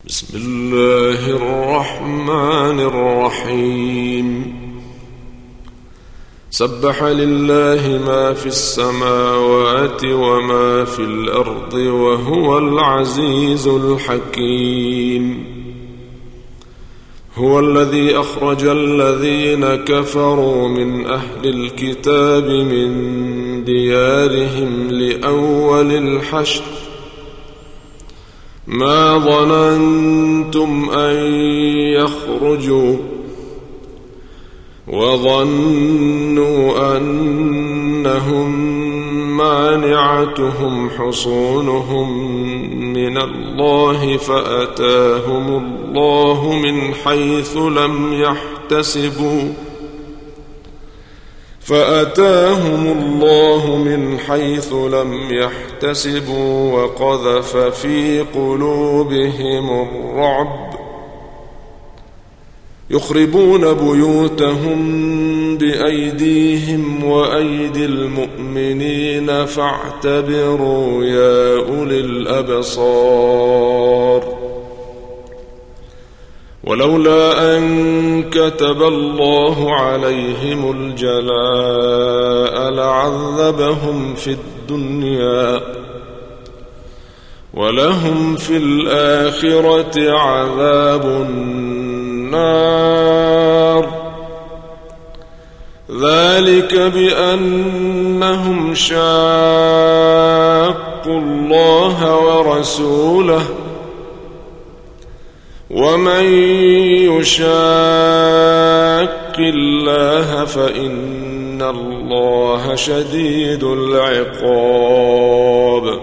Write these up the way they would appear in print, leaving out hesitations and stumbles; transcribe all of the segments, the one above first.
بسم الله الرحمن الرحيم. سبح لله ما في السماوات وما في الأرض وهو العزيز الحكيم. هو الذي أخرج الذين كفروا من أهل الكتاب من ديارهم لأول الحشر ما ظننتم أن يخرجوا وظنوا أنهم مانعتهم حصونهم من الله فأتاهم الله من حيث لم يحتسبوا وقذف في قلوبهم الرعب يخربون بيوتهم بأيديهم وأيدي المؤمنين فاعتبروا يا أولي الأبصار. ولولا أن كتب الله عليهم الجلاء لعذبهم في الدنيا ولهم في الآخرة عذاب النار. ذلك بأنهم شاقوا الله ورسوله ومن يشاق الله فإن الله شديد العقاب.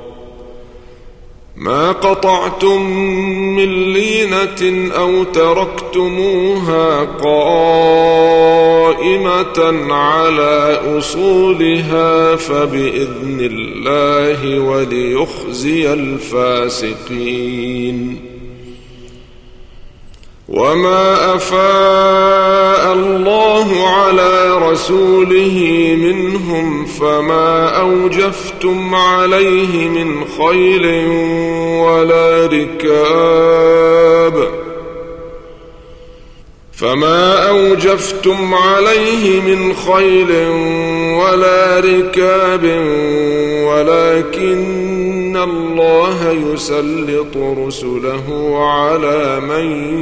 ما قطعتم من لينة أو تركتموها قائمة على أصولها فبإذن الله وليخزي الفاسقين. وما أفاء الله على رسوله منهم فما أوجفتم عليه من خيل ولا ركاب ولكن الله يسلط رسله على من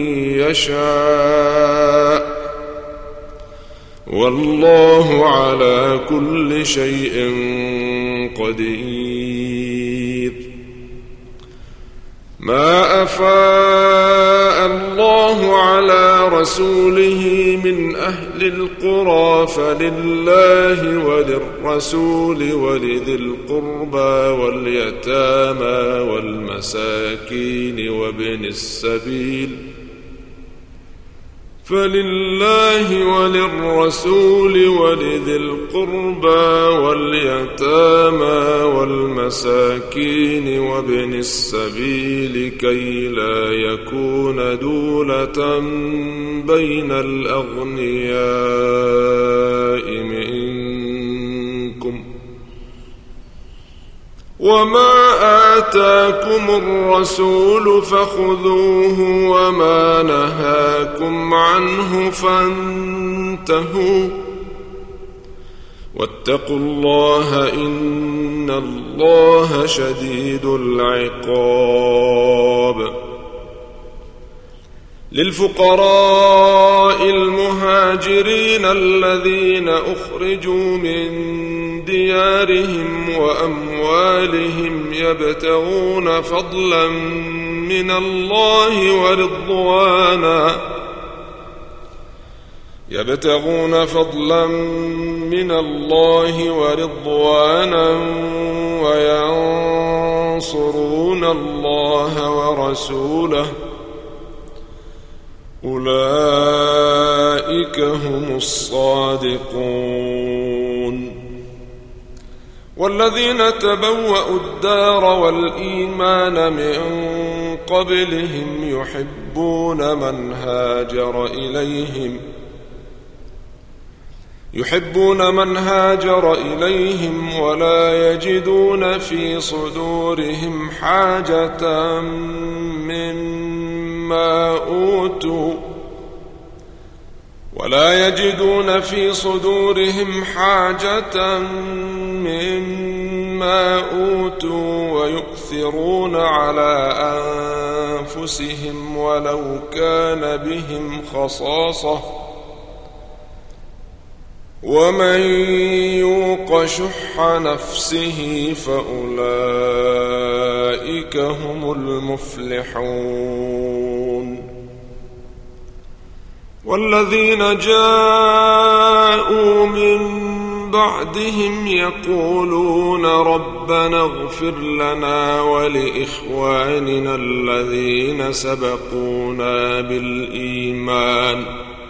يشاء والله على كل شيء قدير. ما أفاء الله على رسوله من أهل القرى فلله وللرسول ولذي القربى واليتامى والمساكين وابن السبيل كي لا يكون دولة بين الأغنياء منكم. وما آتاكم الرسول فخذوه وما نهاكم عنه فانتهوا واتقوا الله إن الله شديد العقاب. للفقراء المهاجرين الذين أخرجوا من ديارهم وأموالهم يبتغون فضلا من الله ورضوانا وينصرون الله ورسوله أولئك هم الصادقون. والذين تبوأوا الدار والإيمان من قبلهم يحبون من هاجر إليهم ولا يجدون في صدورهم حاجة من مما أوتوا ولا يجدون في صدورهم حاجة مما أوتوا ويؤثرون على أنفسهم ولو كان بهم خصاصة ومن يوق شح نفسه فأولئك هم المفلحون والذين جاءوا من بعدهم يقولون ربنا اغفر لنا ولإخواننا الذين سبقونا بالإيمان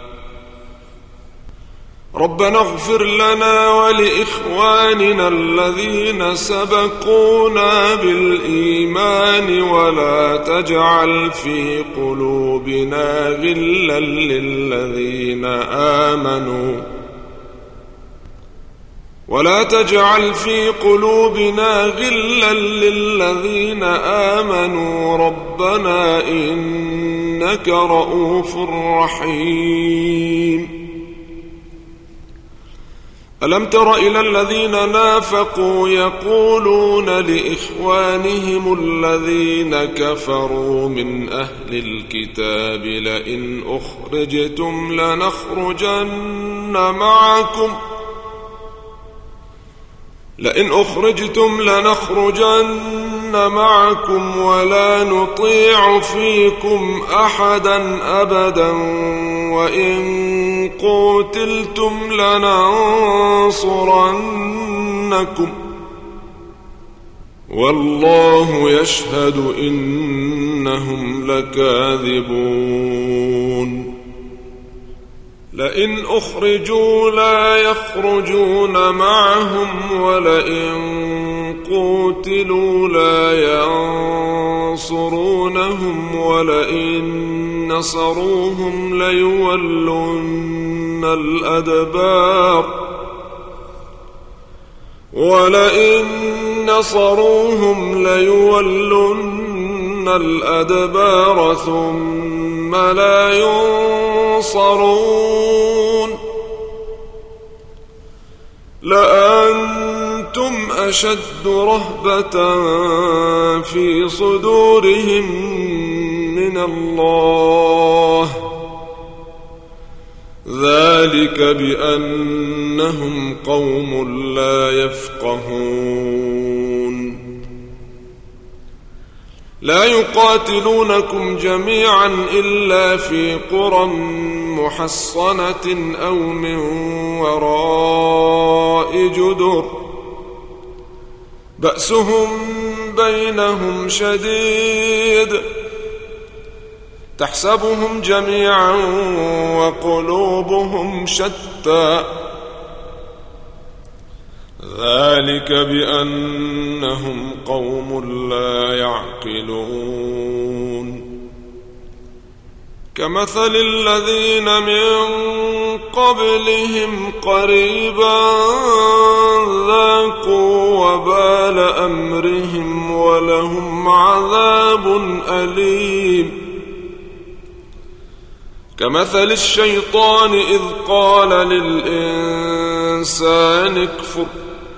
ربنا اغفر لنا ولإخواننا الذين سبقونا بالإيمان ولا تجعل في قلوبنا غلا للذين آمنوا ربنا إنك رؤوف رحيم ألم تر إلى الذين نافقوا يقولون لإخوانهم الذين كفروا من أهل الكتاب لئن أخرجتم لنخرجن معكم ولا نطيع فيكم أحدا أبدا وإن قتلتم لننصرنكم والله يشهد إنهم لكاذبون لئن أخرجوا لا يخرجون معهم ولئن قتلوا لا ينصرونهم ولئن نصروهم ليولن الأدبار ثم لا ينصرون لأنتم أشد رهبة في صدورهم من الله ذلك بأنهم قوم لا يفقهون لا يقاتلونكم جميعا إلا في قرى محصنة أو من وراء جدر بأسهم بينهم شديد تحسبهم جميعا وقلوبهم شتى ذلك بأنهم قوم لا يعقلون كمثل الذين من قبلهم قريبا ذاقوا وبال أمرهم ولهم عذاب أليم كمثل الشيطان إذ قال للإنسان اكفر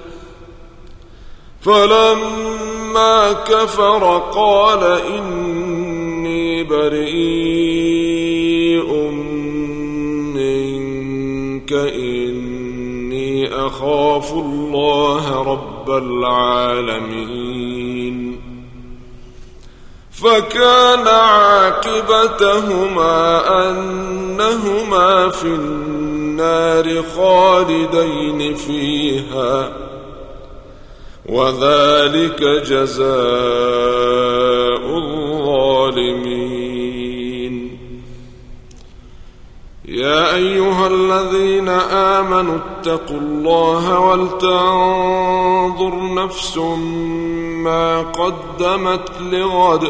فلما كفر قال إني بريء منك إني أخاف الله رب العالمين فكان عاقبتهما أنهما في النار خالدين فيها وذلك جزاء الظالمين يا أيها الذين آمنوا اتقوا الله ولتنظر نفس ما قدمت لغد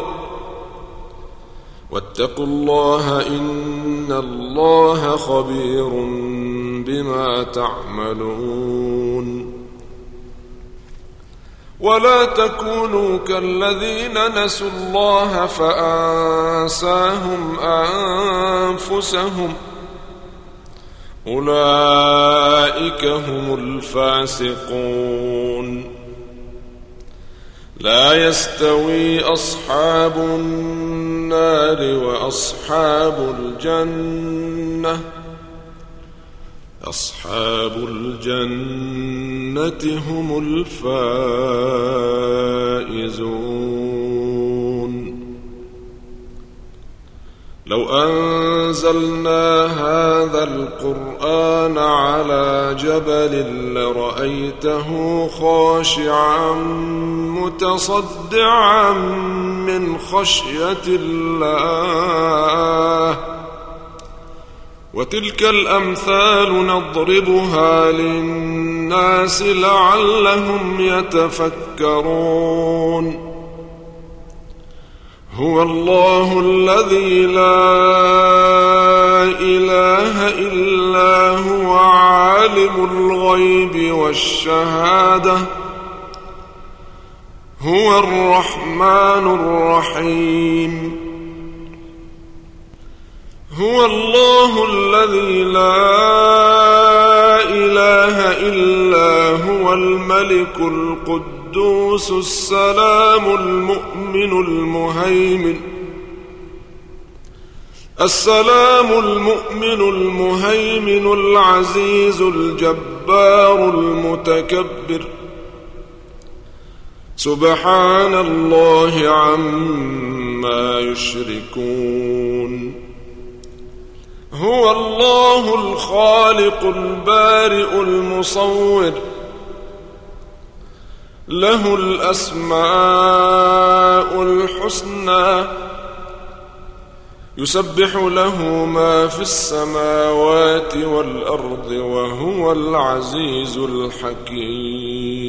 واتقوا الله إن الله خبير بما تعملون ولا تكونوا كالذين نسوا الله فأنساهم أنفسهم أولئك هم الفاسقون لا يستوي أصحاب النار وأصحاب الجنة أصحاب الجنة هم الفائزون لو أنزلنا هذا القرآن على جبل لرأيته خاشعا متصدعا من خشية الله وتلك الأمثال نضربها للناس لعلهم يتفكرون هو الله الذي لا إله إلا هو عالم الغيب والشهادة هو الرحمن الرحيم هو الله الذي لا إله إلا هو الملك القدوس السلام المؤمن المهيمن العزيز الجبار المتكبر سبحان الله عما يشركون هو الله الخالق البارئ المصور له الأسماء الحسنى يسبح له ما في السماوات والأرض وهو العزيز الحكيم